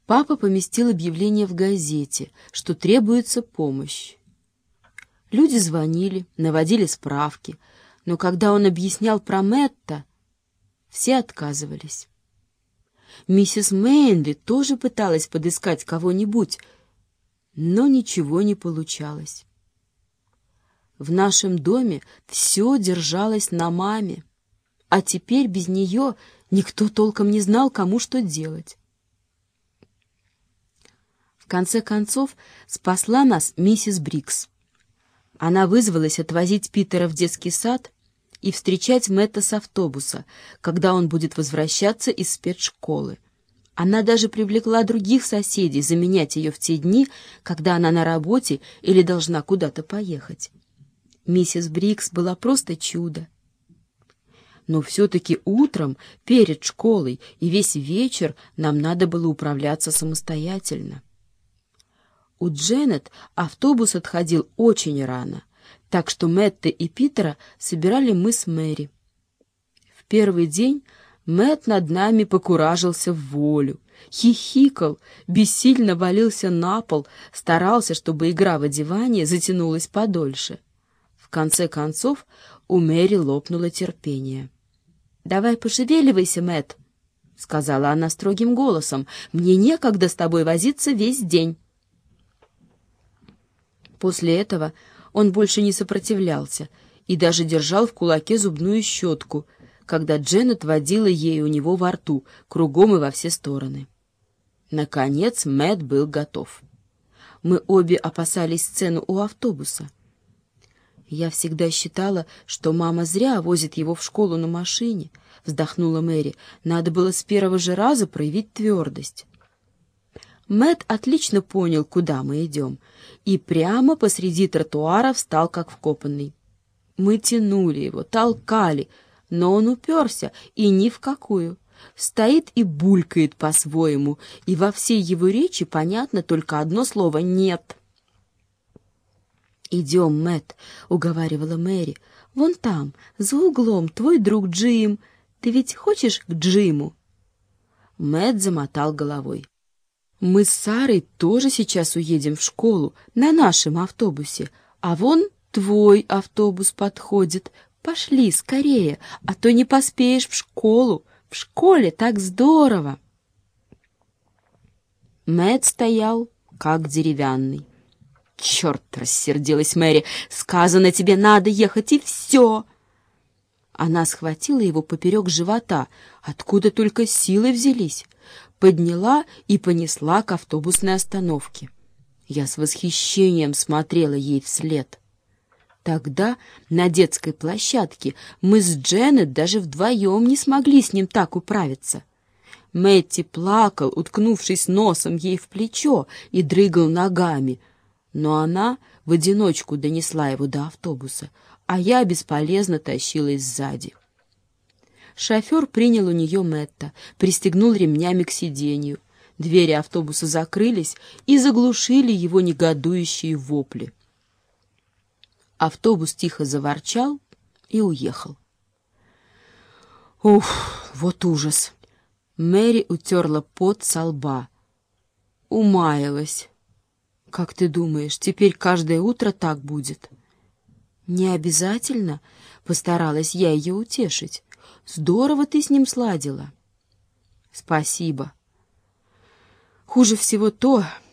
Папа поместил объявление в газете, что требуется помощь. Люди звонили, наводили справки, но когда он объяснял про Мэтта, все отказывались. Миссис Мейнли тоже пыталась подыскать кого-нибудь, но ничего не получалось. В нашем доме все держалось на маме, а теперь без нее никто толком не знал, кому что делать. В конце концов спасла нас миссис Брикс. Она вызвалась отвозить Питера в детский сад и встречать Мэтта с автобуса, когда он будет возвращаться из спецшколы. Она даже привлекла других соседей заменять ее в те дни, когда она на работе или должна куда-то поехать. Миссис Брикс была просто чудо. Но все-таки утром, перед школой и весь вечер нам надо было управляться самостоятельно. У Дженет автобус отходил очень рано, так что Мэтта и Питера собирали мы с Мэри. В первый день Мэтт над нами покуражился в волю, хихикал, бессильно валился на пол, старался, чтобы игра в одевание затянулась подольше. В конце концов у Мэри лопнуло терпение. «Давай пошевеливайся, Мэтт», — сказала она строгим голосом, — «мне некогда с тобой возиться весь день». После этого он больше не сопротивлялся и даже держал в кулаке зубную щетку, когда Дженет водила ей у него во рту, кругом и во все стороны. Наконец Мэтт был готов. Мы обе опасались сцену у автобуса. «Я всегда считала, что мама зря возит его в школу на машине», — вздохнула Мэри. «Надо было с первого же раза проявить твердость». Мэтт отлично понял, куда мы идем, и прямо посреди тротуара встал, как вкопанный. Мы тянули его, толкали, но он уперся, и ни в какую. Стоит и булькает по-своему, и во всей его речи понятно только одно слово «нет». «Идем, Мэтт», — уговаривала Мэри. «Вон там, за углом, твой друг Джим. Ты ведь хочешь к Джиму?» Мэтт замотал головой. «Мы с Сарой тоже сейчас уедем в школу на нашем автобусе, а вон твой автобус подходит. Пошли скорее, а то не поспеешь в школу. В школе так здорово!» Мэтт стоял, как деревянный. «Черт!» — рассердилась Мэри. «Сказано тебе, надо ехать, и все!» Она схватила его поперек живота, откуда только силы взялись, подняла и понесла к автобусной остановке. Я с восхищением смотрела ей вслед. Тогда на детской площадке мы с Дженет даже вдвоем не смогли с ним так управиться. Мэтти плакал, уткнувшись носом ей в плечо, и дрыгал ногами, но она в одиночку донесла его до автобуса, а я бесполезно тащилась сзади. Шофер принял у нее Мэтта, пристегнул ремнями к сиденью. Двери автобуса закрылись и заглушили его негодующие вопли. Автобус тихо заворчал и уехал. Ух, вот ужас! Мэри утерла пот со лба. Умаялась. «Как ты думаешь, теперь каждое утро так будет?» «Не обязательно», — постаралась я ее утешить. «Здорово ты с ним сладила». «Спасибо. Хуже всего то,